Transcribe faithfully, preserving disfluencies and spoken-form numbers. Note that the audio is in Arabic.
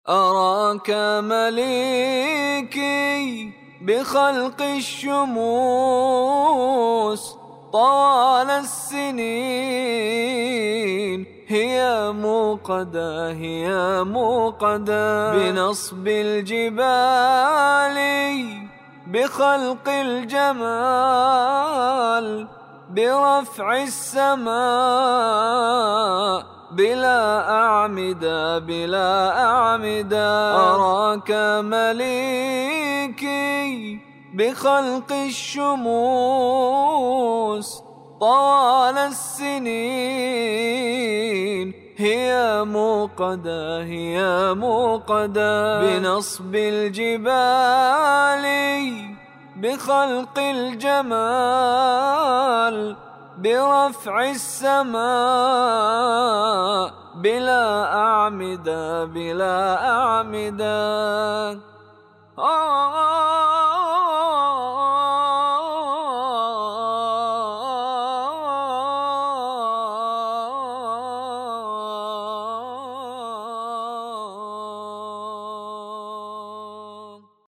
أراك مليكي بخلق الشموس طوال السنين، هي موقدة هي موقدة بنصب الجبال، بخلق الجمال، برفع السماء بلا أعمدة بلا أعمدة. أراك مليكي بخلق الشموس طوال السنين، هي موقدة هي موقدة بنصب الجبال، بخلق الجمال، برفع السماء بلا أعمدة بلا أعمدة. آه